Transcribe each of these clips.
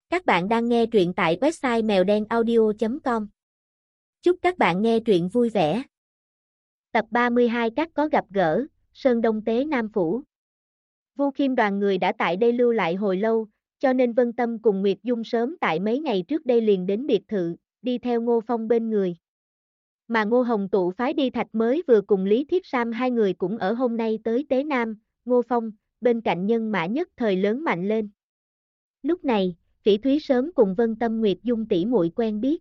Các bạn đang nghe truyện tại website mèo đen audio.com. Chúc các bạn nghe truyện vui vẻ. Tập 32 Các có gặp gỡ, Sơn Đông Tế Nam Phủ. Vu Khiêm đoàn người đã tại đây lưu lại hồi lâu, cho nên Vân Tâm cùng Nguyệt Dung sớm tại mấy ngày trước đây liền đến biệt thự, đi theo Ngô Phong bên người. Mà Ngô Hồng Tụ phái đi Thạch mới vừa cùng Lý Thiết Sam hai người cũng ở hôm nay tới Tế Nam, Ngô Phong, bên cạnh nhân mã nhất thời lớn mạnh lên. Lúc này, Phỉ Thúy sớm cùng Vân Tâm Nguyệt Dung tỷ muội quen biết.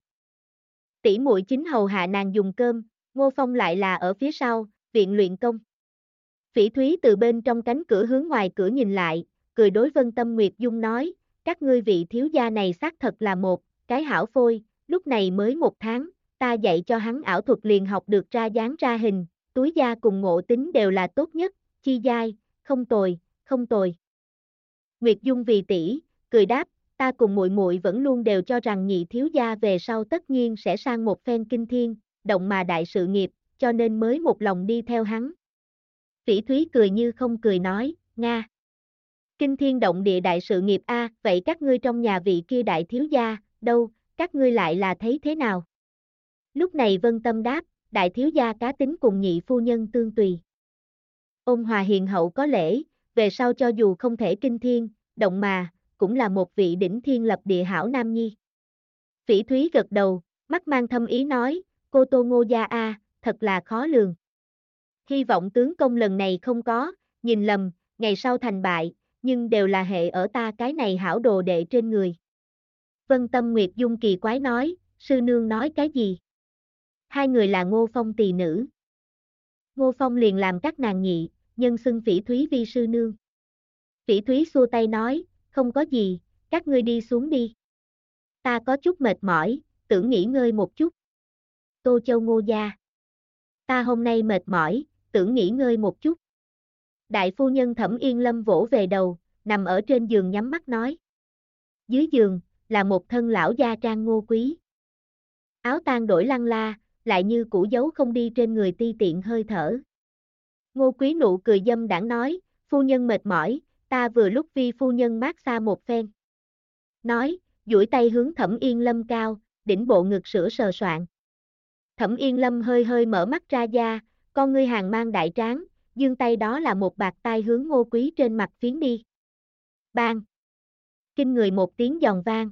Tỷ muội chính hầu hạ nàng dùng cơm, Ngô Phong lại là ở phía sau, viện luyện công. Phỉ Thúy từ bên trong cánh cửa hướng ngoài cửa nhìn lại, cười đối Vân Tâm Nguyệt Dung nói, các ngươi vị thiếu gia này xác thật là một cái hảo phôi, lúc này mới 1 tháng, ta dạy cho hắn ảo thuật liền học được ra dáng ra hình, túi da cùng ngộ tính đều là tốt nhất, chi giai, không tồi, không tồi. Nguyệt Dung vì tỷ, cười đáp, ta cùng muội muội vẫn luôn đều cho rằng nhị thiếu gia về sau tất nhiên sẽ sang một phen kinh thiên, động mà đại sự nghiệp, cho nên mới một lòng đi theo hắn. Phỉ Thúy cười như không cười nói, Nga. Kinh thiên động địa đại sự nghiệp a, vậy các ngươi trong nhà vị kia đại thiếu gia, đâu, các ngươi lại là thấy thế nào? Lúc này Vân Tâm đáp, đại thiếu gia cá tính cùng nhị phu nhân tương tùy. Ôn hòa hiền hậu có lễ, về sau cho dù không thể kinh thiên, động mà, cũng là một vị đỉnh thiên lập địa hảo nam nhi. Phỉ Thúy gật đầu, mắt mang thâm ý nói, cô Tô Ngô gia a, thật là khó lường. Hy vọng tướng công lần này không có, nhìn lầm, ngày sau thành bại, nhưng đều là hệ ở ta cái này hảo đồ đệ trên người. Vân Tâm Nguyệt Dung kỳ quái nói, sư nương nói cái gì? Hai người là Ngô Phong tỳ nữ. Ngô Phong liền làm các nàng nhị, nhân xưng Phỉ Thúy vi sư nương. Phỉ Thúy xua tay nói, không có gì, các ngươi đi xuống đi. Ta có chút mệt mỏi, tưởng nghỉ ngơi một chút. Tô Châu Ngô gia. Ta hôm nay mệt mỏi, tưởng nghỉ ngơi một chút. Đại phu nhân Thẩm Yên Lâm vỗ về đầu, nằm ở trên giường nhắm mắt nói. Dưới giường, là một thân lão gia trang Ngô Quý. Áo tang đổi lăng la, lại như cũ dấu không đi trên người ti tiện hơi thở. Ngô Quý nụ cười dâm đãng nói, phu nhân mệt mỏi, ta vừa lúc vi phu nhân mát xa một phen. Nói, duỗi tay hướng Thẩm Yên Lâm cao, đỉnh bộ ngực sữa sờ soạn. Thẩm Yên Lâm hơi hơi mở mắt ra da, con ngươi hàng mang đại tráng, giương tay đó là một bạt tai hướng Ngô Quý trên mặt phiến đi. Bang! Kinh người một tiếng giòn vang.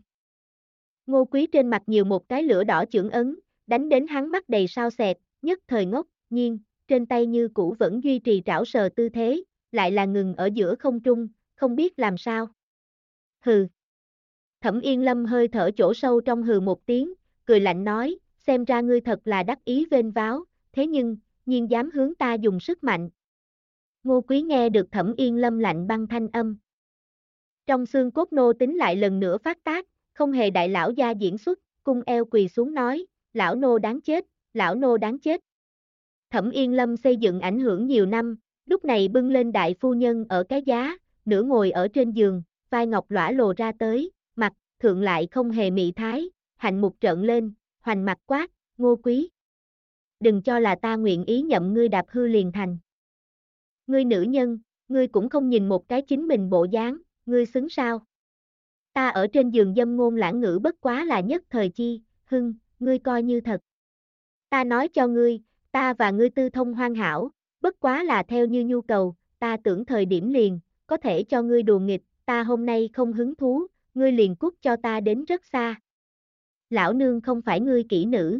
Ngô Quý trên mặt nhiều một cái lửa đỏ chưởng ấn, đánh đến hắn mắt đầy sao xẹt, nhất thời ngốc, nhiên, trên tay như cũ vẫn duy trì trảo sờ tư thế, lại là ngừng ở giữa không trung, không biết làm sao. Hừ. Thẩm Yên Lâm hơi thở chỗ sâu trong hừ một tiếng, cười lạnh nói, xem ra ngươi thật là đắc ý vênh váo, thế nhưng, nhiên dám hướng ta dùng sức mạnh. Ngô Quý nghe được Thẩm Yên Lâm lạnh băng thanh âm. Trong xương cốt nô tính lại lần nữa phát tác, không hề đại lão gia diễn xuất, cung eo quỳ xuống nói, lão nô đáng chết, lão nô đáng chết. Thẩm Yên Lâm xây dựng ảnh hưởng nhiều năm, lúc này bưng lên đại phu nhân ở cái giá, nửa ngồi ở trên giường, vai ngọc lõa lồ ra tới, mặt, thượng lại không hề mị thái, hạnh mục trợn lên, hoành mặt quát, Ngô Quý. Đừng cho là ta nguyện ý nhậm ngươi đạp hư liền thành. Ngươi nữ nhân, ngươi cũng không nhìn một cái chính mình bộ dáng, ngươi xứng sao? Ta ở trên giường dâm ngôn lãng ngữ bất quá là nhất thời chi, hưng, ngươi coi như thật. Ta nói cho ngươi, ta và ngươi tư thông hoàn hảo, bất quá là theo như nhu cầu, ta tưởng thời điểm liền, có thể cho ngươi đùa nghịch, ta hôm nay không hứng thú, ngươi liền cút cho ta đến rất xa. Lão nương không phải ngươi kỹ nữ.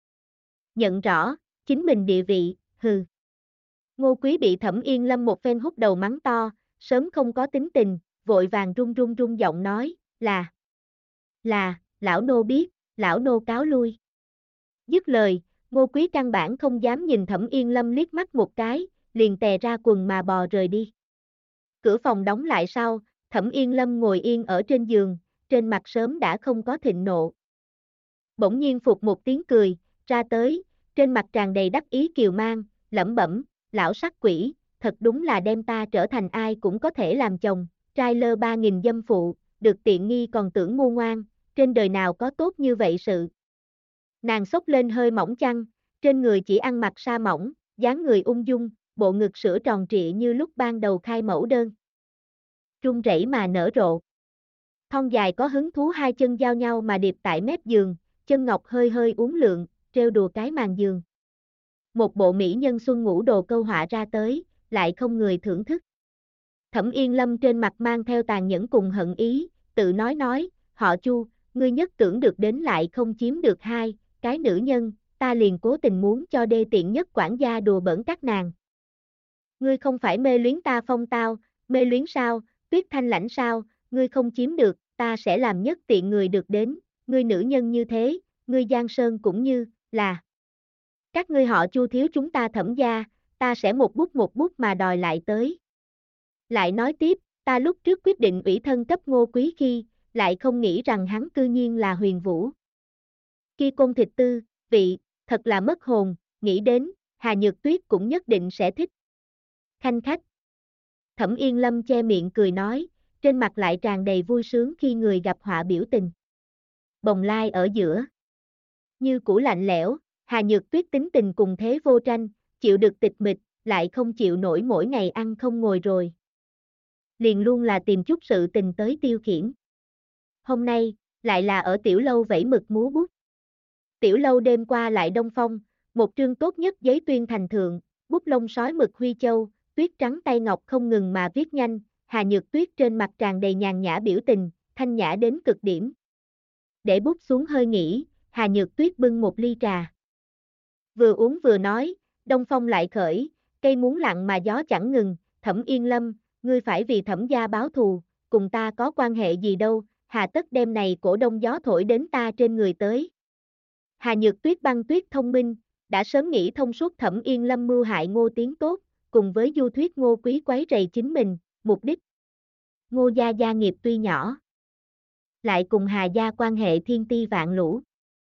Nhận rõ, chính mình địa vị, hừ. Ngô Quý bị Thẩm Yên Lâm một phen hút đầu mắng to, sớm không có tính tình, vội vàng run giọng nói, là, lão nô biết, lão nô cáo lui. Dứt lời, Ngô Quý căn bản không dám nhìn Thẩm Yên Lâm liếc mắt một cái, liền tè ra quần mà bò rời đi. Cửa phòng đóng lại sau, Thẩm Yên Lâm ngồi yên ở trên giường, trên mặt sớm đã không có thịnh nộ. Bỗng nhiên phụt một tiếng cười, ra tới, trên mặt tràn đầy đắc ý kiều mang, lẩm bẩm, lão sắc quỷ, thật đúng là đem ta trở thành ai cũng có thể làm chồng, trai lơ 3000 dâm phụ, được tiện nghi còn tưởng ngu ngoan, trên đời nào có tốt như vậy sự. Nàng xốc lên hơi mỏng chăn, trên người chỉ ăn mặc sa mỏng, dáng người ung dung, bộ ngực sữa tròn trịa như lúc ban đầu khai mẫu đơn. Run rẩy mà nở rộ. Thon dài có hứng thú hai chân giao nhau mà điệp tại mép giường, chân ngọc hơi hơi uốn lượn, trêu đùa cái màn giường. Một bộ mỹ nhân xuân ngũ đồ câu họa ra tới, lại không người thưởng thức. Thẩm Yên Lâm trên mặt mang theo tàn nhẫn cùng hận ý, tự nói, họ Chu, ngươi nhất tưởng được đến lại không chiếm được hai, cái nữ nhân, ta liền cố tình muốn cho đê tiện nhất quản gia đùa bỡn các nàng. Ngươi không phải mê luyến ta phong tao, mê luyến sao, Tuyết Thanh lãnh sao, ngươi không chiếm được, ta sẽ làm nhất tiện người được đến, ngươi nữ nhân như thế, ngươi Giang Sơn cũng như, là. Các ngươi họ Chu thiếu chúng ta Thẩm gia, ta sẽ một bút mà đòi lại tới. Lại nói tiếp, ta lúc trước quyết định ủy thân cấp Ngô Quý khi, lại không nghĩ rằng hắn cư nhiên là Huyền Vũ. Kia Côn Thịt Tư, vị, thật là mất hồn, nghĩ đến, Hà Nhược Tuyết cũng nhất định sẽ thích. Khanh khách. Thẩm Yên Lâm che miệng cười nói, trên mặt lại tràn đầy vui sướng khi người gặp họa biểu tình. Bồng lai ở giữa. Như cũ lạnh lẽo, Hà Nhược Tuyết tính tình cùng thế vô tranh, chịu được tịch mịch, lại không chịu nổi mỗi ngày ăn không ngồi rồi. Liền luôn là tìm chút sự tình tới tiêu khiển. Hôm nay, lại là ở tiểu lâu vẫy mực múa bút. Tiểu lâu đêm qua lại đông phong, một trương tốt nhất giấy tuyên thành thượng, bút lông sói mực huy châu, tuyết trắng tay ngọc không ngừng mà viết nhanh, Hà Nhược Tuyết trên mặt tràn đầy nhàn nhã biểu tình, thanh nhã đến cực điểm. Để bút xuống hơi nghỉ, Hà Nhược Tuyết bưng một ly trà. Vừa uống vừa nói, đông phong lại khởi, cây muốn lặng mà gió chẳng ngừng, Thẩm Yên Lâm, ngươi phải vì Thẩm gia báo thù, cùng ta có quan hệ gì đâu, hà tất đêm này cổ đông gió thổi đến ta trên người tới. Hà Nhược Tuyết băng tuyết thông minh, đã sớm nghĩ thông suốt Thẩm Yên Lâm mưu hại Ngô Tiến Tốt, cùng với du thuyết Ngô Quý quấy rầy chính mình, mục đích. Ngô gia gia nghiệp tuy nhỏ, lại cùng Hà gia quan hệ thiên ti vạn lũ.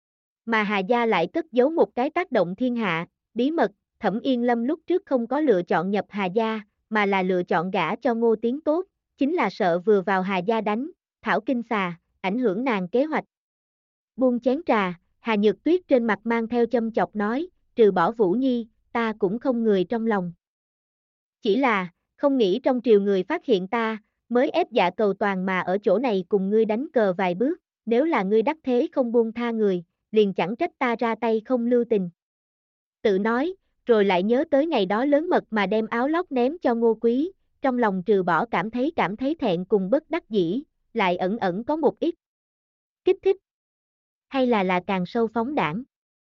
Mà Hà gia lại cất giấu một cái tác động thiên hạ, bí mật, Thẩm Yên Lâm lúc trước không có lựa chọn nhập Hà gia, mà là lựa chọn gả cho Ngô Tiến Tốt, chính là sợ vừa vào Hà gia đánh, thảo kinh xà, ảnh hưởng nàng kế hoạch. Buông chén trà, Hà Nhược Tuyết trên mặt mang theo châm chọc nói, trừ bỏ Vũ Nhi, ta cũng không người trong lòng. Chỉ là, không nghĩ trong triều người phát hiện ta, mới ép dạ cầu toàn mà ở chỗ này cùng ngươi đánh cờ vài bước, nếu là ngươi đắc thế không buông tha người, liền chẳng trách ta ra tay không lưu tình. Tự nói, rồi lại nhớ tới ngày đó lớn mật mà đem áo lót ném cho Ngô Quý, trong lòng trừ bỏ cảm thấy thẹn cùng bất đắc dĩ, lại ẩn ẩn có một ít kích thích. Hay là càng sâu phóng đảng.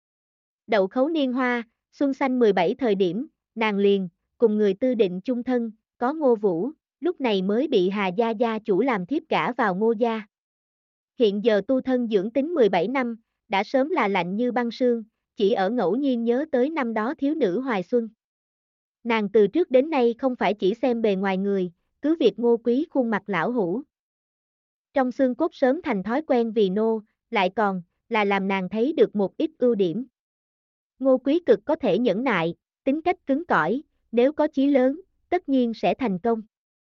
Đậu khấu niên hoa, xuân xanh 17 thời điểm, nàng liền, cùng người tư định chung thân, có Ngô Vũ, lúc này mới bị Hà gia gia chủ làm thiếp gả vào Ngô gia. Hiện giờ tu thân dưỡng tính 17 năm, đã sớm là lạnh như băng sương, chỉ ở ngẫu nhiên nhớ tới năm đó thiếu nữ hoài xuân. Nàng từ trước đến nay không phải chỉ xem bề ngoài người, cứ việc Ngô Quý khuôn mặt lão hủ. Trong xương cốt sớm thành thói quen vì nô, lại còn, là làm nàng thấy được một ít ưu điểm. Ngô Quý cực có thể nhẫn nại, tính cách cứng cỏi, nếu có chí lớn, tất nhiên sẽ thành công.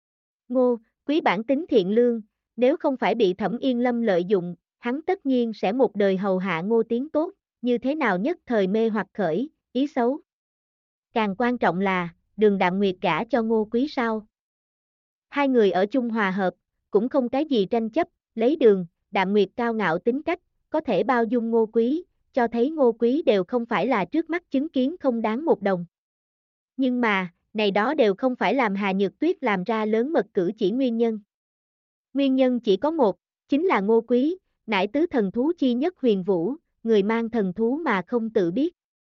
Ngô Quý bản tính thiện lương, nếu không phải bị Thẩm Yên Lâm lợi dụng, hắn tất nhiên sẽ một đời hầu hạ Ngô Tiến Tốt, như thế nào nhất thời mê hoặc khởi, ý xấu. Càng quan trọng là, Đường Đạm Nguyệt gả cho Ngô Quý sao. Hai người ở chung hòa hợp, cũng không cái gì tranh chấp, lấy Đường Đạm Nguyệt cao ngạo tính cách, có thể bao dung Ngô Quý, cho thấy Ngô Quý đều không phải là trước mắt chứng kiến không đáng một đồng. Nhưng mà, này đó đều không phải làm Hà Nhược Tuyết làm ra lớn mật cử chỉ nguyên nhân. Nguyên nhân chỉ có một, chính là Ngô Quý, nải tứ thần thú chi nhất Huyền Vũ, người mang thần thú mà không tự biết.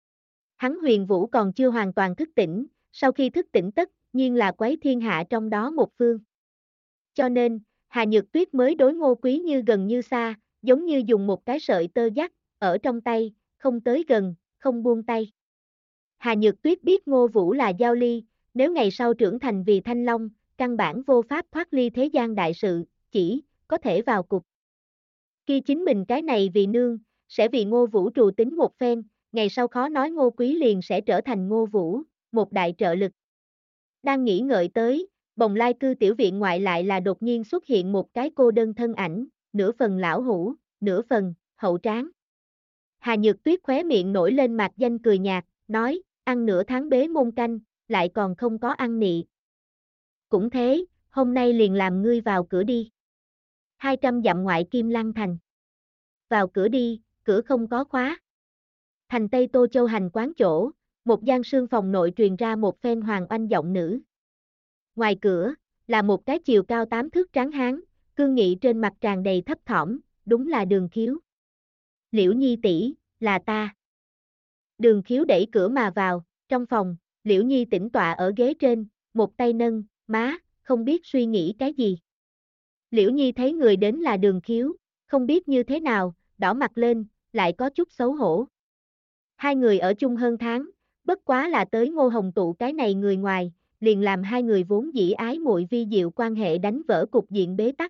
Hắn Huyền Vũ còn chưa hoàn toàn thức tỉnh, sau khi thức tỉnh tất nhiên là quấy thiên hạ trong đó một phương. Cho nên, Hà Nhược Tuyết mới đối Ngô Quý như gần như xa, giống như dùng một cái sợi tơ dắt, ở trong tay, không tới gần, không buông tay. Hà Nhược Tuyết biết Ngô Vũ là Giao Ly, nếu ngày sau trưởng thành vì Thanh Long, căn bản vô pháp thoát ly thế gian đại sự, chỉ có thể vào cục. Khi chính mình cái này vì nương, sẽ vì Ngô Vũ trù tính một phen, ngày sau khó nói Ngô Quý liền sẽ trở thành Ngô Vũ, một đại trợ lực. Đang nghĩ ngợi tới, Bồng Lai cư tiểu viện ngoại lại là đột nhiên xuất hiện một cái cô đơn thân ảnh, nửa phần lão hủ, nửa phần hậu tráng. Hà Nhược Tuyết khóe miệng nổi lên mạc danh cười nhạt, nói, ăn nửa tháng bế môn canh, lại còn không có ăn nị. Cũng thế, hôm nay liền làm ngươi vào cửa đi. 200 dặm ngoại Kim Lăng thành. Vào cửa đi, cửa không có khóa. Thành Tây Tô Châu hành quán chỗ, một gian sương phòng nội truyền ra một phen hoàng oanh giọng nữ. Ngoài cửa, là một cái chiều cao 8 thước tráng hán, cương nghị trên mặt tràn đầy thấp thỏm, đúng là Đường Khiếu. Liễu Nhi tỷ, là ta. Đường Khiếu đẩy cửa mà vào, trong phòng, Liễu Nhi tĩnh tọa ở ghế trên, một tay nâng, má, không biết suy nghĩ cái gì. Liễu Nhi thấy người đến là Đường Khiếu, không biết như thế nào, đỏ mặt lên, lại có chút xấu hổ. Hai người ở chung hơn tháng, bất quá là tới Ngô Hồng Tụ cái này người ngoài, liền làm hai người vốn dĩ ái muội vi diệu quan hệ đánh vỡ cục diện bế tắc.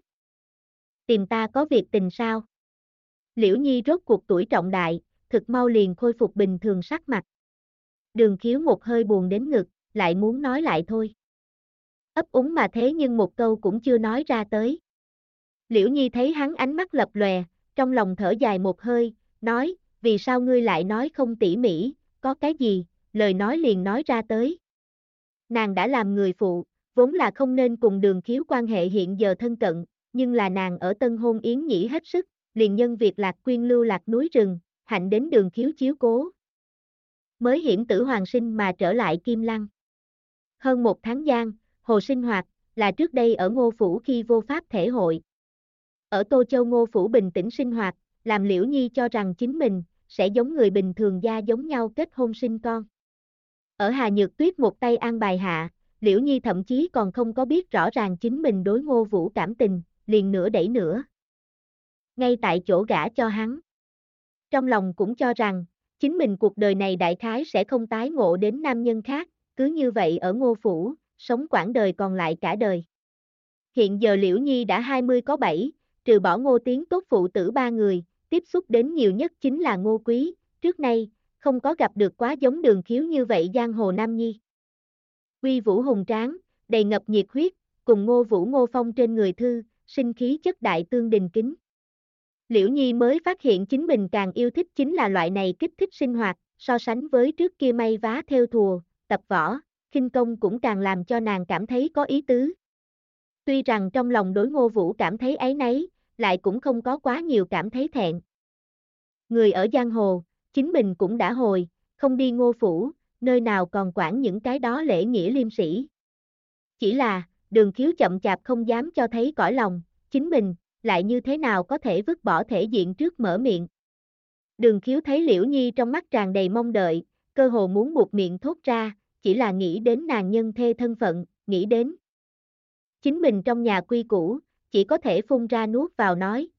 Tìm ta có việc tình sao? Liễu Nhi rốt cuộc tuổi trọng đại, thực mau liền khôi phục bình thường sắc mặt. Đường Khiếu một hơi buồn đến ngực, lại muốn nói lại thôi. Ấp úng mà thế nhưng một câu cũng chưa nói ra tới. Liễu Nhi thấy hắn ánh mắt lập lòe, trong lòng thở dài một hơi, nói, vì sao ngươi lại nói không tỉ mỉ, có cái gì, lời nói liền nói ra tới. Nàng đã làm người phụ, vốn là không nên cùng Đường Khiếu quan hệ hiện giờ thân cận, nhưng là nàng ở tân hôn yến nhĩ hết sức, liền nhân việc lạc quyên lưu lạc núi rừng, hạnh đến Đường Khiếu chiếu cố. Mới hiểm tử hoàng sinh mà trở lại Kim Lăng. Hơn một tháng gian, hồ sinh hoạt, là trước đây ở Ngô Phủ khi vô pháp thể hội. Ở Tô Châu Ngô Phủ bình tĩnh sinh hoạt, làm Liễu Nhi cho rằng chính mình, sẽ giống người bình thường gia giống nhau kết hôn sinh con. Ở Hà Nhược Tuyết một tay an bài hạ, Liễu Nhi thậm chí còn không có biết rõ ràng chính mình đối Ngô Vũ cảm tình, liền nửa đẩy nữa. Ngay tại chỗ gả cho hắn. Trong lòng cũng cho rằng, chính mình cuộc đời này đại khái sẽ không tái ngộ đến nam nhân khác, cứ như vậy ở Ngô Phủ, sống quãng đời còn lại cả đời. Hiện giờ Liễu Nhi đã 20 có 7, trừ bỏ Ngô Tiến tốt phụ tử 3 người, tiếp xúc đến nhiều nhất chính là Ngô Quý, trước nay, không có gặp được quá giống Đường Khiếu như vậy giang hồ nam nhi. Uy vũ hùng tráng, đầy ngập nhiệt huyết, cùng Ngô Vũ Ngô Phong trên người thư, sinh khí chất đại tương đình kính. Liễu Nhi mới phát hiện chính mình càng yêu thích chính là loại này kích thích sinh hoạt, so sánh với trước kia may vá theo thùa, tập võ, khinh công cũng càng làm cho nàng cảm thấy có ý tứ. Tuy rằng trong lòng đối Ngô Vũ cảm thấy áy náy, lại cũng không có quá nhiều cảm thấy thẹn. Người ở giang hồ, chính mình cũng đã hồi, không đi Ngô Phủ, nơi nào còn quản những cái đó lễ nghĩa liêm sĩ. Chỉ là, Đường Khiếu chậm chạp không dám cho thấy cõi lòng, chính mình, lại như thế nào có thể vứt bỏ thể diện trước mở miệng. Đường Khiếu thấy Liễu Nhi trong mắt tràn đầy mong đợi, cơ hồ muốn buột miệng thốt ra, chỉ là nghĩ đến nàng nhân thê thân phận, nghĩ đến. Chính mình trong nhà quy củ, chỉ có thể phun ra nuốt vào nói,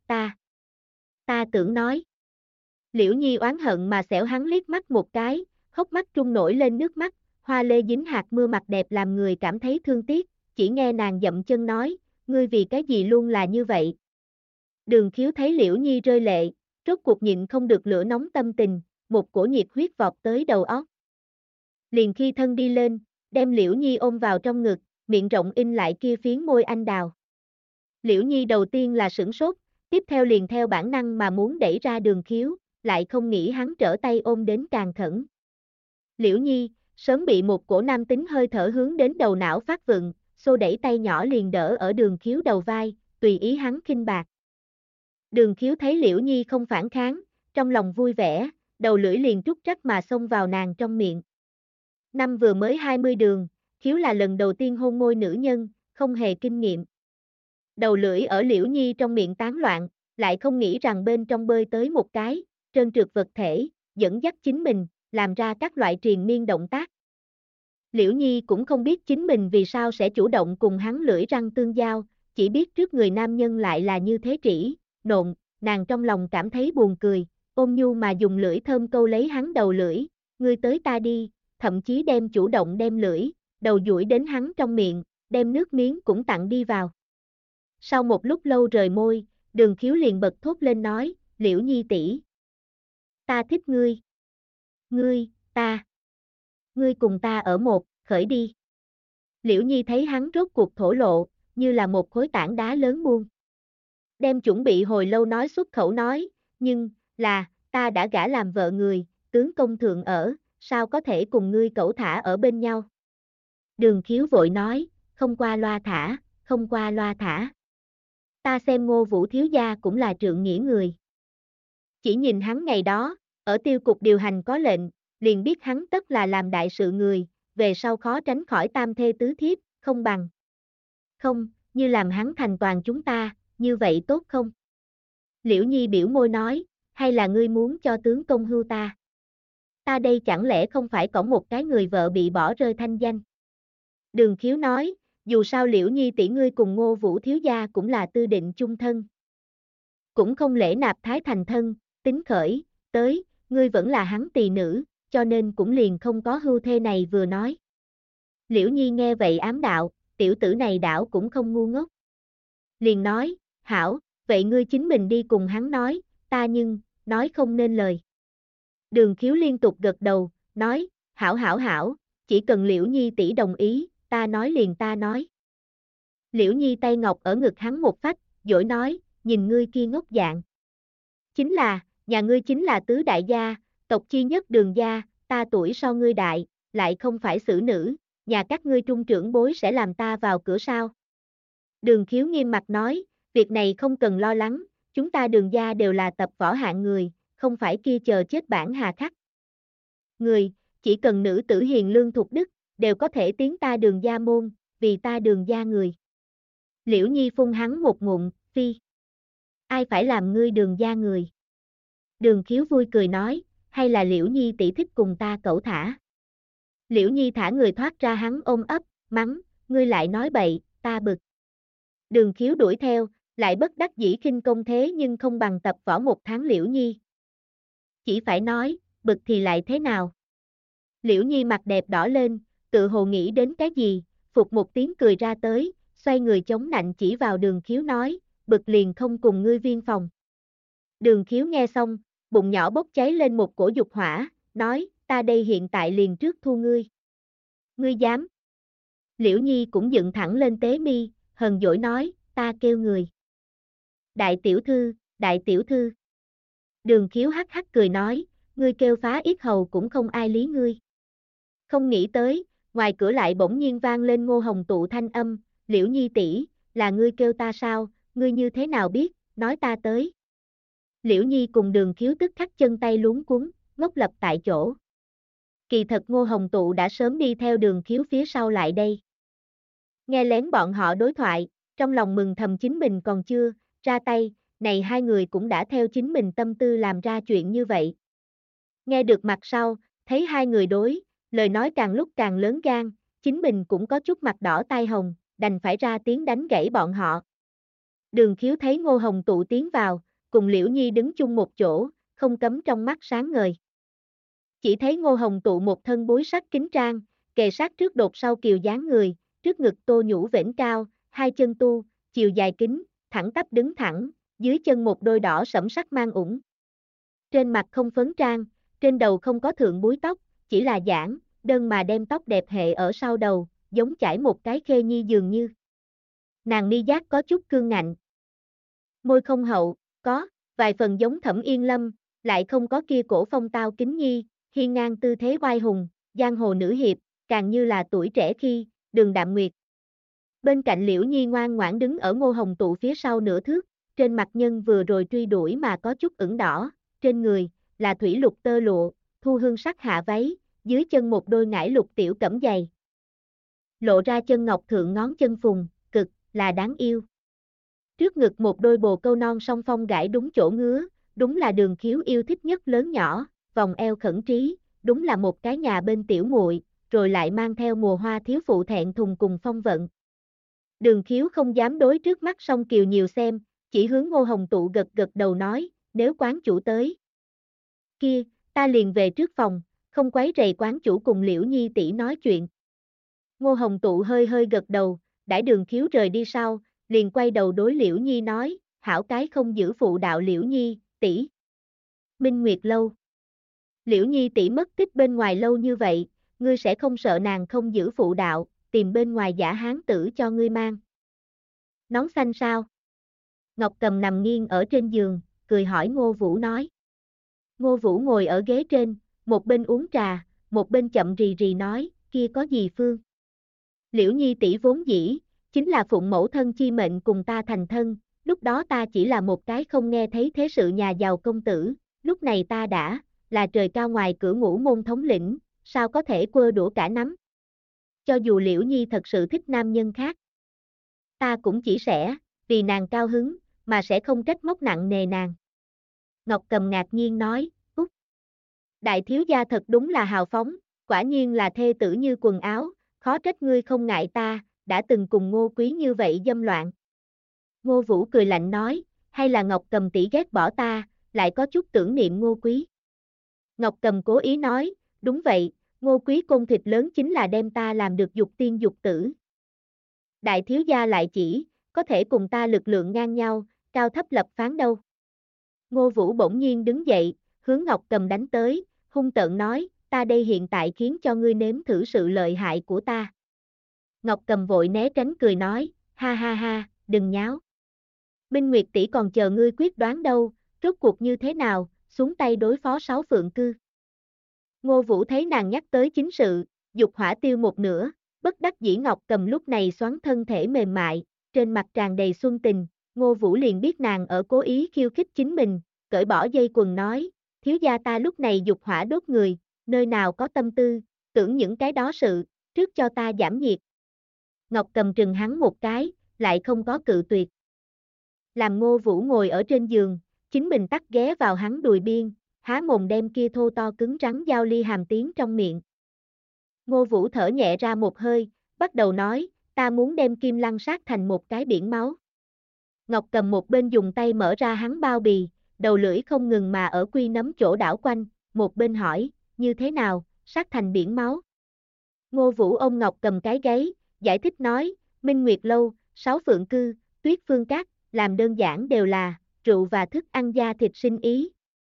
ta tưởng nói. Liễu Nhi oán hận mà xẻo hắn liếc mắt một cái, hốc mắt trung nổi lên nước mắt, hoa lê dính hạt mưa mặt đẹp làm người cảm thấy thương tiếc, chỉ nghe nàng dậm chân nói, ngươi vì cái gì luôn là như vậy. Đường Khiếu thấy Liễu Nhi rơi lệ, rốt cuộc nhịn không được lửa nóng tâm tình, một cổ nhiệt huyết vọt tới đầu óc. Liền khi thân đi lên, đem Liễu Nhi ôm vào trong ngực, miệng rộng in lại kia phiến môi anh đào. Liễu Nhi đầu tiên là sửng sốt, tiếp theo liền theo bản năng mà muốn đẩy ra Đường Khiếu, lại không nghĩ hắn trở tay ôm đến càng khẩn. Liễu Nhi, sớm bị một cổ nam tính hơi thở hướng đến đầu não phát vựng, xô đẩy tay nhỏ liền đỡ ở Đường Khiếu đầu vai, tùy ý hắn khinh bạc. Đường Khiếu thấy Liễu Nhi không phản kháng, trong lòng vui vẻ, đầu lưỡi liền trúc trắc mà xông vào nàng trong miệng. Năm vừa mới 20 đường, Khiếu là lần đầu tiên hôn môi nữ nhân, không hề kinh nghiệm. Đầu lưỡi ở Liễu Nhi trong miệng tán loạn, lại không nghĩ rằng bên trong bơi tới một cái, trơn trượt vật thể, dẫn dắt chính mình, làm ra các loại triền miên động tác. Liễu Nhi cũng không biết chính mình vì sao sẽ chủ động cùng hắn lưỡi răng tương giao, chỉ biết trước người nam nhân lại là như thế trĩ, nộn, nàng trong lòng cảm thấy buồn cười, ôm nhu mà dùng lưỡi thơm câu lấy hắn đầu lưỡi, ngươi tới ta đi, thậm chí đem chủ động đem lưỡi, đầu duỗi đến hắn trong miệng, đem nước miếng cũng tặng đi vào. Sau một lúc lâu rời môi, Đường Khiếu liền bật thốt lên nói, Liễu Nhi tỷ, ta thích ngươi. Ngươi, ngươi cùng ta ở một, khởi đi. Liễu Nhi thấy hắn rốt cuộc thổ lộ, như là một khối tảng đá lớn buông. Đem chuẩn bị hồi lâu nói xuất khẩu nói, nhưng, là, ta đã gả làm vợ người, tướng công thượng ở, sao có thể cùng ngươi cẩu thả ở bên nhau. Đường Khiếu vội nói, không qua loa thả, không qua loa thả. Ta xem Ngô Vũ thiếu gia cũng là trượng nghĩa người. Chỉ nhìn hắn ngày đó, ở tiêu cục điều hành có lệnh, liền biết hắn tất là làm đại sự người, về sau khó tránh khỏi tam thê tứ thiếp, không bằng. Không, như làm hắn thành toàn chúng ta, như vậy tốt không? Liễu Nhi biểu môi nói, hay là ngươi muốn cho tướng công hưu ta? Ta đây chẳng lẽ không phải có một cái người vợ bị bỏ rơi thanh danh? Đường Khiếu nói, dù sao Liễu Nhi tỷ ngươi cùng Ngô Vũ thiếu gia cũng là tư định chung thân. Cũng không lễ nạp thái thành thân, tính khởi, tới, ngươi vẫn là hắn tỳ nữ, cho nên cũng liền không có hưu thê này vừa nói. Liễu Nhi nghe vậy ám đạo, tiểu tử này đảo cũng không ngu ngốc. Liền nói, hảo, vậy ngươi chính mình đi cùng hắn nói, ta nhưng, nói không nên lời. Đường Khiếu liên tục gật đầu, nói, hảo hảo hảo, chỉ cần Liễu Nhi tỷ đồng ý, ta nói liền ta nói. Liễu Nhi tay ngọc ở ngực hắn một phách, dỗi nói, nhìn ngươi kia ngốc dạng. Chính là, nhà ngươi chính là tứ đại gia, tộc chi nhất Đường gia, ta tuổi so ngươi đại, lại không phải xử nữ, nhà các ngươi trung trưởng bối sẽ làm ta vào cửa sao. Đường Khiếu nghiêm mặt nói, việc này không cần lo lắng, chúng ta Đường gia đều là tập võ hạng người, không phải kia chờ chết bản hà khắc. Người, chỉ cần nữ tử hiền lương thục đức, đều có thể tiến ta Đường gia môn, vì ta Đường gia người. Liễu Nhi phun hắn một ngụm, phi. Ai phải làm ngươi Đường gia người? Đường Khiếu vui cười nói, hay là Liễu Nhi tỷ thích cùng ta cẩu thả. Liễu Nhi thả người thoát ra hắn ôm ấp, mắng, ngươi lại nói bậy, ta bực. Đường Khiếu đuổi theo, lại bất đắc dĩ khinh công thế nhưng không bằng tập võ một tháng Liễu Nhi. Chỉ phải nói, bực thì lại thế nào? Liễu Nhi mặt đẹp đỏ lên, tự hồ nghĩ đến cái gì, phục một tiếng cười ra tới, xoay người chống nạnh chỉ vào Đường Khiếu nói, bực liền không cùng ngươi viên phòng. Đường Khiếu nghe xong, bụng nhỏ bốc cháy lên một cổ dục hỏa, nói, ta đây hiện tại liền trước thu ngươi. Ngươi dám? Liễu Nhi cũng dựng thẳng lên tế mi, hờn dỗi nói, ta kêu người. Đại tiểu thư, đại tiểu thư. Đường Khiếu hắc hắc cười nói, ngươi kêu phá yết hầu cũng không ai lý ngươi. Không nghĩ tới, ngoài cửa lại bỗng nhiên vang lên Ngô Hồng Tụ thanh âm, Liễu Nhi tỷ, là ngươi kêu ta sao, ngươi như thế nào biết, nói ta tới. Liễu Nhi cùng Đường Khiếu tức khắc chân tay luống cuống, ngốc lập tại chỗ. Kỳ thật Ngô Hồng Tụ đã sớm đi theo Đường Khiếu phía sau lại đây. Nghe lén bọn họ đối thoại, trong lòng mừng thầm chính mình còn chưa ra tay, này hai người cũng đã theo chính mình tâm tư làm ra chuyện như vậy. Nghe được mặt sau, thấy hai người đối, lời nói càng lúc càng lớn gan, chính mình cũng có chút mặt đỏ tai hồng, đành phải ra tiếng đánh gãy bọn họ. Đường Khiếu thấy Ngô Hồng Tụ tiến vào, cùng Liễu Nhi đứng chung một chỗ, không cấm trong mắt sáng ngời. Chỉ thấy Ngô Hồng Tụ một thân bối sắc kính trang, kề sát trước đột sau kiều dáng người, trước ngực tô nhũ vểnh cao, hai chân tu, chiều dài kính, thẳng tắp đứng thẳng, dưới chân một đôi đỏ sẫm sắc mang ủng. Trên mặt không phấn trang, trên đầu không có thượng búi tóc, chỉ là giãn, đơn mà đem tóc đẹp hệ ở sau đầu, giống chải một cái khê nhi dường như. Nàng mi giác có chút cương ngạnh. Môi không hậu, có vài phần giống Thẩm Yên Lâm, lại không có kia cổ phong tao kính nhi, hiên ngang tư thế oai hùng, giang hồ nữ hiệp, càng như là tuổi trẻ khi, Đường Đạm Nguyệt. Bên cạnh Liễu Nhi ngoan ngoãn đứng ở Ngô Hồng Tụ phía sau nửa thước, trên mặt nhân vừa rồi truy đuổi mà có chút ửng đỏ, trên người, là thủy lục tơ lụa, thu hương sắc hạ váy, dưới chân một đôi ngải lục tiểu cẩm giày. Lộ ra chân ngọc thượng ngón chân phùng, cực, là đáng yêu. Trước ngực một đôi bồ câu non song phong gãi đúng chỗ ngứa, đúng là Đường Khiếu yêu thích nhất lớn nhỏ, vòng eo khẩn trí, đúng là một cái nhà bên tiểu muội, rồi lại mang theo mùa hoa thiếu phụ thẹn thùng cùng phong vận. Đường Khiếu không dám đối trước mắt song kiều nhiều xem, chỉ hướng Ngô Hồng Tụ gật gật đầu nói, nếu quán chủ tới. Kia, ta liền về trước phòng, không quấy rầy quán chủ cùng Liễu Nhi tỷ nói chuyện. Ngô Hồng Tụ hơi hơi gật đầu, đãi Đường Khiếu rời đi sau, liền quay đầu đối Liễu Nhi nói, hảo cái không giữ phụ đạo Liễu Nhi, tỷ. Minh Nguyệt lâu. Liễu Nhi tỷ mất tích bên ngoài lâu như vậy, ngươi sẽ không sợ nàng không giữ phụ đạo, tìm bên ngoài giả hán tử cho ngươi mang. Nón xanh sao? Ngọc Cầm nằm nghiêng ở trên giường, cười hỏi Ngô Vũ nói. Ngô Vũ ngồi ở ghế trên, một bên uống trà, một bên chậm rì rì nói, kia có gì Phương? Liễu Nhi tỷ vốn dĩ, chính là phụng mẫu thân chi mệnh cùng ta thành thân, lúc đó ta chỉ là một cái không nghe thấy thế sự nhà giàu công tử, lúc này ta đã là trời cao ngoài cửa ngũ môn thống lĩnh, sao có thể quơ đũa cả nắm. Cho dù Liễu Nhi thật sự thích nam nhân khác, ta cũng chỉ sẽ, vì nàng cao hứng, mà sẽ không trách móc nặng nề nàng. Ngọc Cầm ngạc nhiên nói, Úc, đại thiếu gia thật đúng là hào phóng, quả nhiên là thê tử như quần áo, khó trách ngươi không ngại ta, đã từng cùng Ngô Quý như vậy dâm loạn. Ngô Vũ cười lạnh nói, hay là Ngọc Cầm tỷ ghét bỏ ta, lại có chút tưởng niệm Ngô Quý. Ngọc Cầm cố ý nói, đúng vậy, Ngô Quý côn thịt lớn chính là đem ta làm được dục tiên dục tử. Đại thiếu gia lại chỉ, có thể cùng ta lực lượng ngang nhau, cao thấp lập phán đâu. Ngô Vũ bỗng nhiên đứng dậy, hướng Ngọc Cầm đánh tới, hung tợn nói, ta đây hiện tại khiến cho ngươi nếm thử sự lợi hại của ta. Ngọc Cầm vội né tránh cười nói, ha ha ha, đừng nháo. Minh Nguyệt tỷ còn chờ ngươi quyết đoán đâu, rốt cuộc như thế nào, xuống tay đối phó Sáu Phượng Cư. Ngô Vũ thấy nàng nhắc tới chính sự, dục hỏa tiêu một nửa, bất đắc dĩ Ngọc Cầm lúc này xoắn thân thể mềm mại, trên mặt tràn đầy xuân tình, Ngô Vũ liền biết nàng ở cố ý khiêu khích chính mình, cởi bỏ dây quần nói, thiếu gia ta lúc này dục hỏa đốt người, nơi nào có tâm tư, tưởng những cái đó sự, trước cho ta giảm nhiệt. Ngọc Cầm trừng hắn một cái, lại không có cự tuyệt. Làm Ngô Vũ ngồi ở trên giường, chính mình tắt ghé vào hắn đùi biên, há mồm đem kia thô to cứng rắn dao ly hàm tiến trong miệng. Ngô Vũ thở nhẹ ra một hơi, bắt đầu nói, ta muốn đem Kim Lăng sát thành một cái biển máu. Ngọc Cầm một bên dùng tay mở ra hắn bao bì, đầu lưỡi không ngừng mà ở quy nấm chỗ đảo quanh, một bên hỏi, như thế nào, sát thành biển máu. Ngô Vũ ôm Ngọc Cầm cái gáy, giải thích nói, Minh Nguyệt Lâu, Sáu Phượng Cư, Tuyết Phương Các, làm đơn giản đều là, rượu và thức ăn da thịt sinh ý.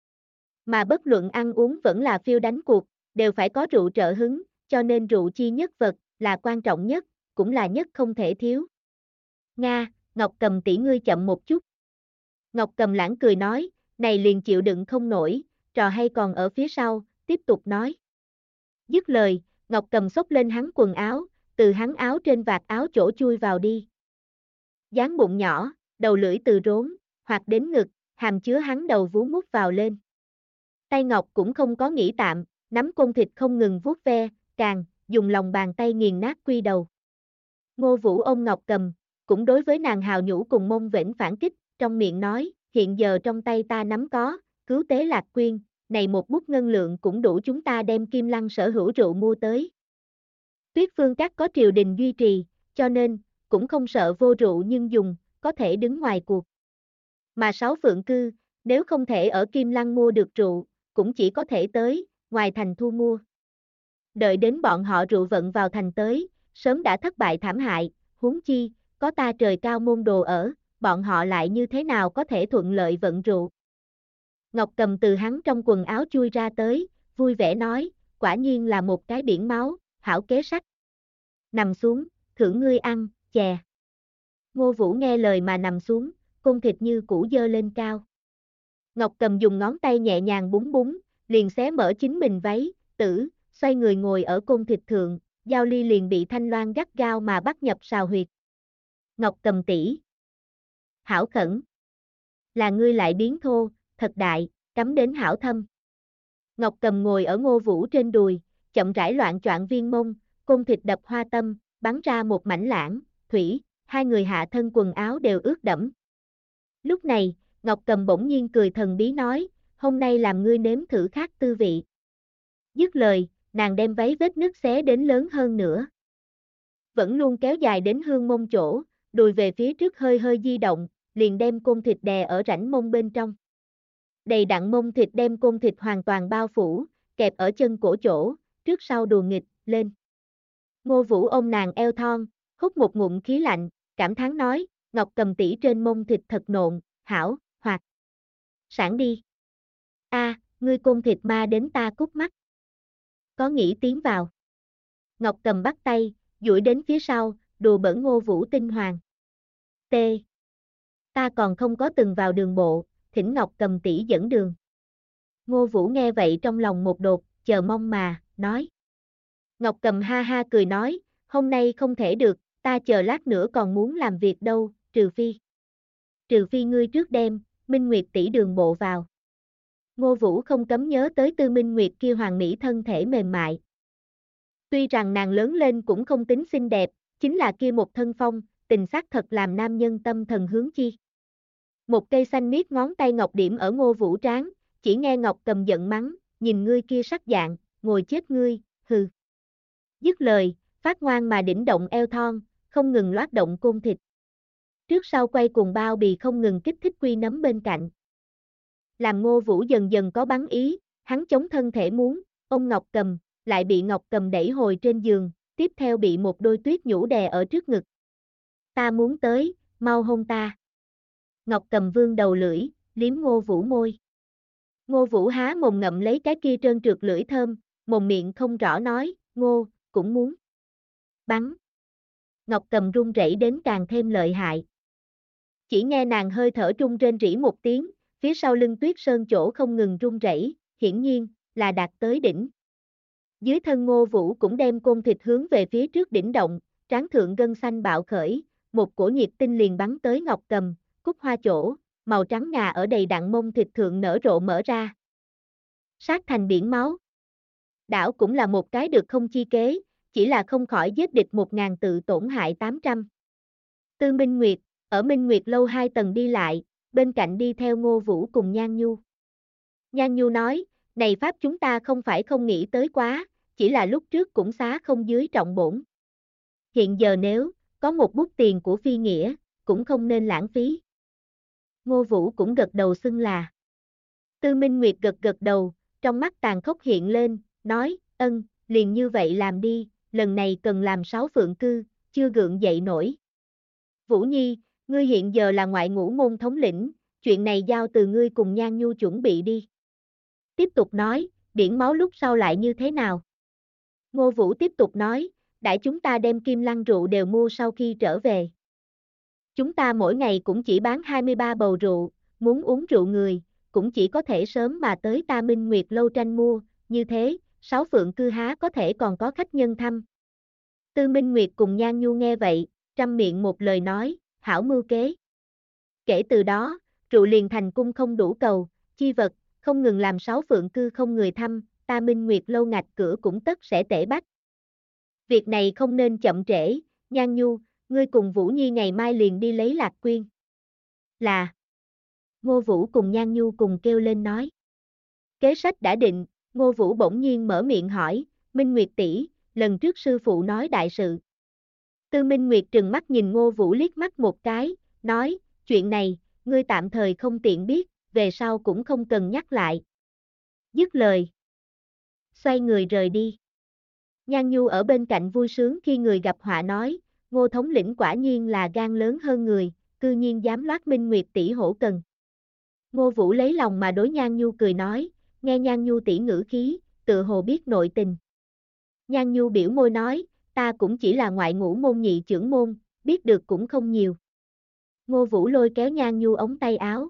Mà bất luận ăn uống vẫn là phiêu đánh cuộc, đều phải có rượu trợ hứng, cho nên rượu chi nhất vật, là quan trọng nhất, cũng là nhất không thể thiếu. Nga, Ngọc Cầm tỷ ngươi chậm một chút. Ngọc Cầm lãng cười nói, này liền chịu đựng không nổi, trò hay còn ở phía sau, tiếp tục nói. Dứt lời, Ngọc Cầm xốc lên hắn quần áo, từ hắn áo trên vạt áo chỗ chui vào đi. Dáng bụng nhỏ, đầu lưỡi từ rốn, hoặc đến ngực, hàm chứa hắn đầu vú mút vào lên. Tay Ngọc cũng không có nghỉ tạm, nắm côn thịt không ngừng vuốt ve, càng, dùng lòng bàn tay nghiền nát quy đầu. Ngô Vũ ôm Ngọc Cầm, cũng đối với nàng hào nhũ cùng mông vểnh phản kích, trong miệng nói, hiện giờ trong tay ta nắm có, cứu tế Lạc Quyên, này một bút ngân lượng cũng đủ chúng ta đem Kim Lăng sở hữu rượu mua tới. Tuyết Phương Các có triều đình duy trì, cho nên, cũng không sợ vô rượu nhưng dùng, có thể đứng ngoài cuộc. Mà Sáu Phượng Cư, nếu không thể ở Kim Lăng mua được rượu, cũng chỉ có thể tới, ngoài thành thu mua. Đợi đến bọn họ rượu vận vào thành tới, sớm đã thất bại thảm hại, huống chi, có ta trời cao môn đồ ở, bọn họ lại như thế nào có thể thuận lợi vận rượu. Ngọc Cầm từ hắn trong quần áo chui ra tới, vui vẻ nói, quả nhiên là một cái biển máu, hảo kế sách. Nằm xuống, thưởng ngươi ăn, chè. Ngô Vũ nghe lời mà nằm xuống, côn thịt như cũ dơ lên cao. Ngọc Cầm dùng ngón tay nhẹ nhàng búng búng, liền xé mở chính mình váy, tử, xoay người ngồi ở côn thịt thượng, dao ly liền bị Thanh Loan gắt gao mà bắt nhập sào huyệt. Ngọc Cầm tỷ, hảo khẩn. Là ngươi lại biến thô, thật đại, cắm đến hảo thâm. Ngọc Cầm ngồi ở Ngô Vũ trên đùi, chậm rãi loạn choạng viên mông, côn thịt đập hoa tâm, bắn ra một mảnh lãng, thủy, hai người hạ thân quần áo đều ướt đẫm. Lúc này, Ngọc Cầm bỗng nhiên cười thần bí nói, hôm nay làm ngươi nếm thử khác tư vị. Dứt lời, nàng đem váy vết nứt xé đến lớn hơn nữa. Vẫn luôn kéo dài đến hương mông chỗ, đùi về phía trước hơi hơi di động, liền đem côn thịt đè ở rãnh mông bên trong. Đầy đặn mông thịt đem côn thịt hoàn toàn bao phủ, kẹp ở chân cổ chỗ, trước sau đùa nghịch, lên. Ngô Vũ ôm nàng eo thon, hút một ngụm khí lạnh, cảm thán nói, Ngọc Cầm tỷ trên mông thịt thật nộn, hảo, hoạt. Sảng đi. A, ngươi côn thịt ma đến ta cút mắt. Có nghĩ tiến vào. Ngọc Cầm bắt tay, duỗi đến phía sau, đùa bỡn Ngô Vũ tinh hoàng. T. Ta còn không có từng vào đường bộ, thỉnh Ngọc Cầm tỷ dẫn đường. Ngô Vũ nghe vậy trong lòng một đột, chờ mong mà, nói. Ngọc Cầm ha ha cười nói, hôm nay không thể được, ta chờ lát nữa còn muốn làm việc đâu, trừ phi. trừ phi ngươi trước đem, Minh Nguyệt tỷ đường bộ vào. Ngô Vũ không cấm nhớ tới Tư Minh Nguyệt kia hoàng mỹ thân thể mềm mại. Tuy rằng nàng lớn lên cũng không tính xinh đẹp, chính là kia một thân phong, tình xác thật làm nam nhân tâm thần hướng chi. Một cây xanh miết ngón tay ngọc điểm ở Ngô Vũ trán, chỉ nghe Ngọc Cầm giận mắng, nhìn ngươi kia sắc dạng, ngồi chết ngươi, hừ. Dứt lời, phát ngoan mà đỉnh động eo thon, không ngừng loát động côn thịt. Trước sau quay cuồng bao bì không ngừng kích thích quy nấm bên cạnh. Làm Ngô Vũ dần dần có bắn ý, hắn chống thân thể muốn, ôm Ngọc Cầm, lại bị Ngọc Cầm đẩy hồi trên giường, tiếp theo bị một đôi tuyết nhũ đè ở trước ngực. Ta muốn tới, mau hôn ta. Ngọc Cầm vương đầu lưỡi, liếm Ngô Vũ môi. Ngô Vũ há mồm ngậm lấy cái kia trơn trượt lưỡi thơm, mồm miệng không rõ nói, Ngô, cũng muốn. Bắn. Ngọc Cầm run rẩy đến càng thêm lợi hại. Chỉ nghe nàng hơi thở trung rên rỉ một tiếng, phía sau lưng Tuyết Sơn chỗ không ngừng run rẩy, hiển nhiên, là đạt tới đỉnh. Dưới thân Ngô Vũ cũng đem côn thịt hướng về phía trước đỉnh động, trán thượng gân xanh bạo khởi, một cổ nhiệt tinh liền bắn tới Ngọc Cầm, cúc hoa chỗ, màu trắng ngà ở đầy đặn mông thịt thượng nở rộ mở ra. Sát thành biển máu. Đảo cũng là một cái được không chi kế, chỉ là không khỏi giết địch 1000 tự tổn hại 800. Tư Minh Nguyệt, ở Minh Nguyệt lâu 2 tầng đi lại, bên cạnh đi theo Ngô Vũ cùng Nhan Nhu. Nhan Nhu nói, này pháp chúng ta không phải không nghĩ tới quá, chỉ là lúc trước cũng xá không dưới trọng bổn. Hiện giờ nếu, có một bút tiền của phi nghĩa, cũng không nên lãng phí. Ngô Vũ cũng gật đầu xưng là. Tư Minh Nguyệt gật gật đầu, trong mắt tàn khốc hiện lên, nói, ân, liền như vậy làm đi, lần này cần làm 6 phượng cư, chưa gượng dậy nổi. Vũ Nhi, ngươi hiện giờ là ngoại ngũ môn thống lĩnh, chuyện này giao từ ngươi cùng Nhan Nhu chuẩn bị đi. Tiếp tục nói, biển máu lúc sau lại như thế nào? Ngô Vũ tiếp tục nói, đãi chúng ta đem kim lăng rượu đều mua sau khi trở về. Chúng ta mỗi ngày cũng chỉ bán 23 bầu rượu, muốn uống rượu người, cũng chỉ có thể sớm mà tới ta Minh Nguyệt lâu tranh mua, như thế, 6 phượng cư há có thể còn có khách nhân thăm. Tư Minh Nguyệt cùng Nhan Nhu nghe vậy, trăm miệng một lời nói, hảo mưu kế. Kể từ đó, rượu liền thành cung không đủ cầu, chi vật, không ngừng làm 6 phượng cư không người thăm, ta Minh Nguyệt lâu ngạch cửa cũng tất sẽ tể bách. Việc này không nên chậm trễ, Nhan Nhu, ngươi cùng Vũ Nhi ngày mai liền đi lấy Lạc Quyên. Là. Ngô Vũ cùng Nhan Nhu cùng kêu lên nói. Kế sách đã định, Ngô Vũ bỗng nhiên mở miệng hỏi, Minh Nguyệt tỷ, lần trước sư phụ nói đại sự. Tư Minh Nguyệt trừng mắt nhìn Ngô Vũ liếc mắt một cái, nói, chuyện này, ngươi tạm thời không tiện biết, về sau cũng không cần nhắc lại. Dứt lời. Xoay người rời đi. Nhan Nhu ở bên cạnh vui sướng khi người gặp họa nói, Ngô thống lĩnh quả nhiên là gan lớn hơn người, cư nhiên dám loát Minh Nguyệt tỷ hổ cần. Ngô Vũ lấy lòng mà đối Nhan Nhu cười nói, nghe Nhan Nhu tỷ ngữ khí, tự hồ biết nội tình. Nhan Nhu biểu môi nói, ta cũng chỉ là ngoại ngũ môn nhị trưởng môn, biết được cũng không nhiều. Ngô Vũ lôi kéo Nhan Nhu ống tay áo.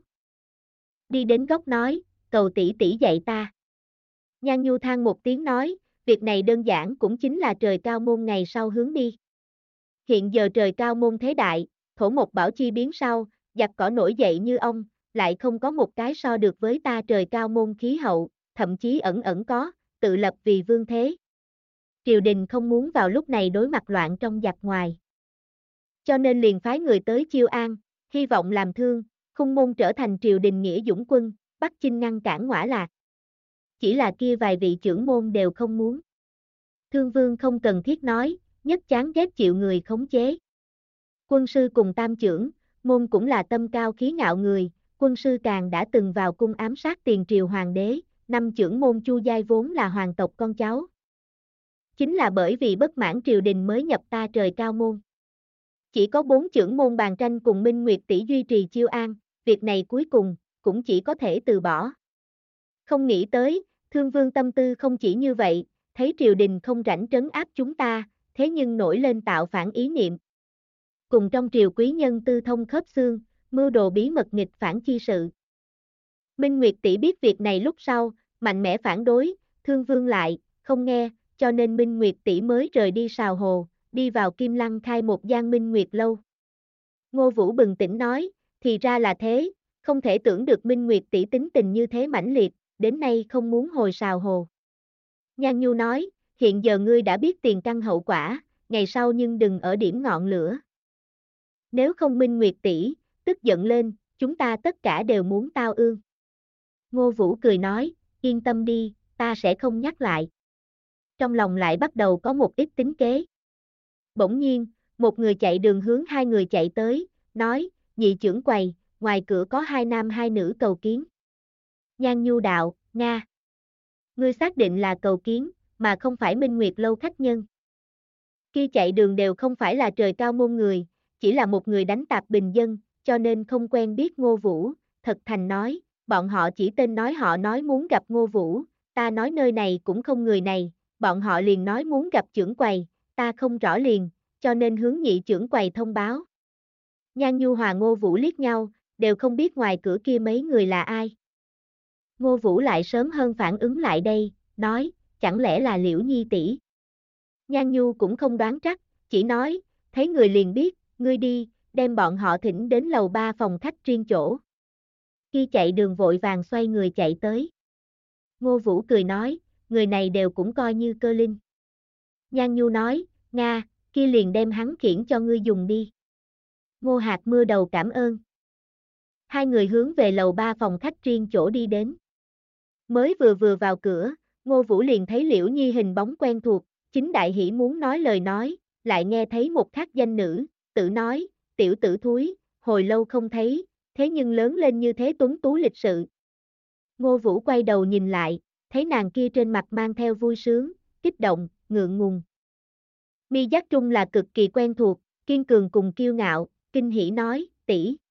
Đi đến góc nói, cầu tỷ tỷ dạy ta. Nhan Nhu than một tiếng nói, việc này đơn giản cũng chính là trời cao môn ngày sau hướng đi. Hiện giờ trời cao môn thế đại, thổ một bảo chi biến sau, giặc cỏ nổi dậy như ông, lại không có một cái so được với ta trời cao môn khí hậu, thậm chí ẩn ẩn có, tự lập vì vương thế. Triều đình không muốn vào lúc này đối mặt loạn trong giặc ngoài. Cho nên liền phái người tới chiêu an, hy vọng làm thương, khung môn trở thành triều đình nghĩa dũng quân, bắt chinh ngăn cản ngõa lạc. Chỉ là kia vài vị trưởng môn đều không muốn. Thương vương không cần thiết nói, nhất chán ghét chịu người khống chế. Quân sư cùng tam trưởng, môn cũng là tâm cao khí ngạo người, quân sư càng đã từng vào cung ám sát tiền triều hoàng đế, năm trưởng môn Chu Giai vốn là hoàng tộc con cháu. Chính là bởi vì bất mãn triều đình mới nhập ta trời cao môn. Chỉ có 4 trưởng môn Bàn Tranh cùng Minh Nguyệt tỷ duy trì chiêu an, việc này cuối cùng, cũng chỉ có thể từ bỏ. Không nghĩ tới, Thương Vương tâm tư không chỉ như vậy, thấy triều đình không rảnh trấn áp chúng ta, thế nhưng nổi lên tạo phản ý niệm. Cùng trong triều quý nhân tư thông khớp xương, mưu đồ bí mật nghịch phản chi sự. Minh Nguyệt tỷ biết việc này lúc sau, mạnh mẽ phản đối, Thương Vương lại, không nghe, cho nên Minh Nguyệt tỷ mới rời đi Sào Hồ, đi vào Kim Lăng khai một gian Minh Nguyệt lâu. Ngô Vũ bừng tỉnh nói, Thì ra là thế, không thể tưởng được Minh Nguyệt tỷ tính tình như thế mãnh liệt, đến nay không muốn hồi sào hồ. Nhan Nhu nói, hiện giờ ngươi đã biết tiền căn hậu quả, ngày sau nhưng đừng ở điểm ngọn lửa. Nếu không Minh Nguyệt tỷ, tức giận lên, chúng ta tất cả đều muốn tao ương. Ngô Vũ cười nói, yên tâm đi, ta sẽ không nhắc lại. Trong lòng lại bắt đầu có một ít tính kế. Bỗng nhiên, một người chạy đường hướng hai người chạy tới, nói, nhị trưởng quầy, ngoài cửa có hai nam hai nữ cầu kiến. Nhan Nhu đạo, Nga. Ngươi xác định là cầu kiến, mà không phải Minh Nguyệt lâu khách nhân. Kia chạy đường đều không phải là trời cao môn người, chỉ là một người đánh tạp bình dân, cho nên không quen biết Ngô Vũ, thật thành nói, bọn họ chỉ tên nói họ nói muốn gặp Ngô Vũ, ta nói nơi này cũng không người này, bọn họ liền nói muốn gặp trưởng quầy, ta không rõ liền, cho nên hướng nhị trưởng quầy thông báo. Nhan Nhu Hòa Ngô Vũ liếc nhau, đều không biết ngoài cửa kia mấy người là ai. Ngô Vũ lại sớm hơn phản ứng lại đây, nói, chẳng lẽ là Liễu Nhi tỷ? Nhan Nhu cũng không đoán chắc, chỉ nói, thấy người liền biết, ngươi đi, đem bọn họ thỉnh đến lầu 3 phòng khách riêng chỗ. Khi chạy đường vội vàng xoay người chạy tới. Ngô Vũ cười nói, người này đều cũng coi như cơ linh. Nhan Nhu nói, Nga, kia liền đem hắn khiển cho ngươi dùng đi. Ngô Hạc mưa đầu cảm ơn. Hai người hướng về lầu 3 phòng khách riêng chỗ đi đến. Mới vừa vào cửa, Ngô Vũ liền thấy Liễu Nhi hình bóng quen thuộc, chính đại hỉ muốn nói lời nói, lại nghe thấy một khác danh nữ, tự nói, tiểu tử thúi, hồi lâu không thấy, thế nhưng lớn lên như thế tuấn tú lịch sự. Ngô Vũ quay đầu nhìn lại, thấy nàng kia trên mặt mang theo vui sướng, kích động, ngượng ngùng. Mi Giác Trung là cực kỳ quen thuộc, kiên cường cùng kiêu ngạo, kinh hỉ nói, tỷ.